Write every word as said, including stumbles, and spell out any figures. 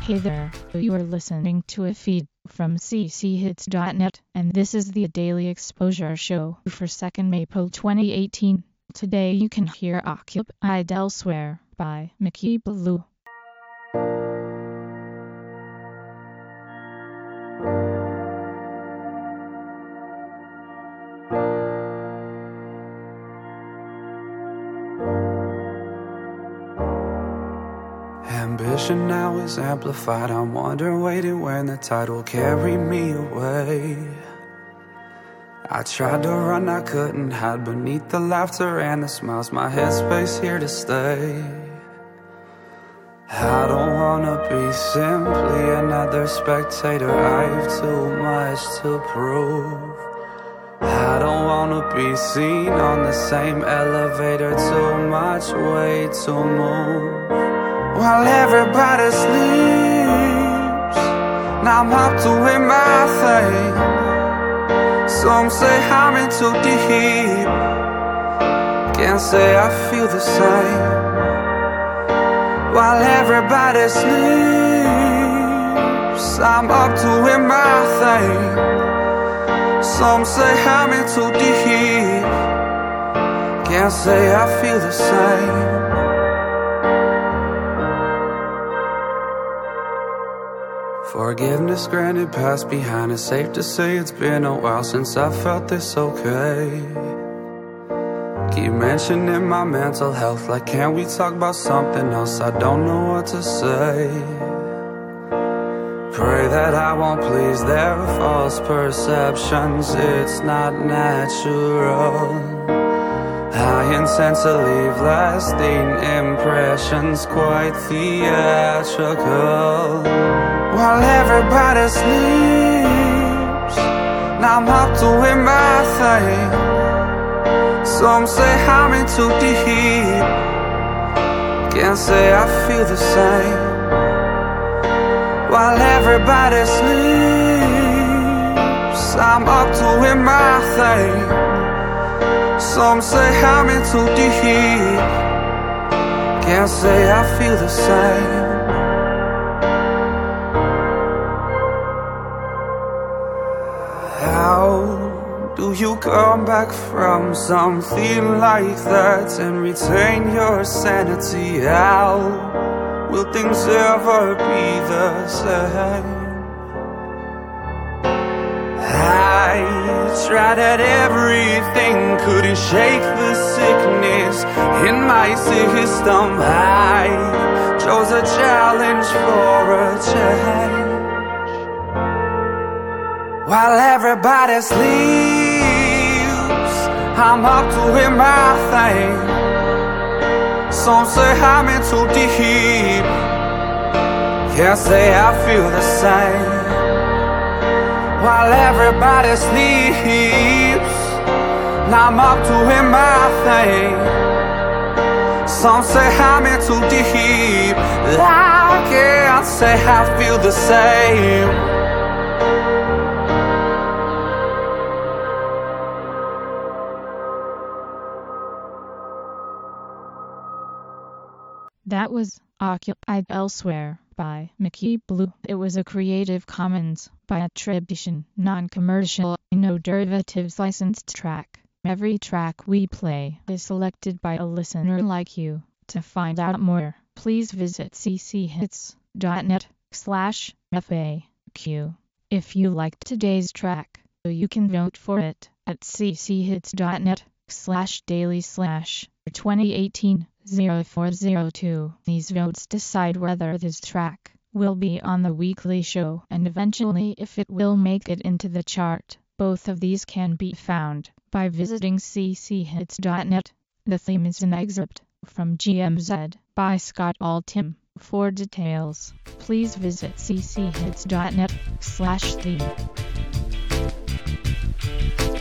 Hey there, you are listening to a feed from c c hits dot net, and this is the Daily Exposure Show for second April twenty eighteen. Today you can hear Occupied Elsewhere by Mickey Blue. Ambition now is amplified. I'm wondering, waiting when the tide will carry me away. I tried to run, I couldn't hide beneath the laughter and the smiles. My headspace here to stay. I don't wanna be simply another spectator. I've too much to prove. I don't wanna be seen on the same elevator. Too much weight to move. While everybody sleeps, now I'm up doing my thing. Some say I'm in too deep. Can't say I feel the same. While everybody sleeps, I'm up doing my thing. Some say I'm in too deep. Can't say I feel the same. Forgiveness granted, past behind. It's safe to say it's been a while since I felt this okay. Keep mentioning my mental health, like can we talk about something else? I don't know what to say. Pray that I won't please their false perceptions. It's not natural. I intend to leave lasting impressions, quite theatrical. While everybody sleeps, now I'm up doing my thing. Some say I'm in too deep. Can't say I feel the same. While everybody sleeps, I'm up doing my thing. Some say I'm in too deep. Can't say I feel the same. How do you come back from something like that and retain your sanity? How will things ever be the same? I tried at everything, couldn't shake the sickness in my system. I chose a challenge for a change. While everybody sleeps, I'm up doing my thing. Some say I'm in too deep. Can't say I feel the same. While everybody sleeps, now I'm up doing my thing. Some say I'm in too deep. I can't say I feel the same. That was Occupied Elsewhere by Mickey Blue. It was a Creative Commons by attribution, non-commercial, no derivatives licensed track. Every track we play is selected by a listener like you. To find out more, please visit c c hits dot net slash F A Q. If you liked today's track, you can vote for it at c c hits dot net slash daily slash twenty eighteen oh four oh two. These votes decide whether this track will be on the weekly show and eventually if it will make it into the chart. Both of these can be found by visiting c c hits dot net. The theme is an excerpt from G M Z by Scott Altham. For details, please visit c c hits dot net slash theme.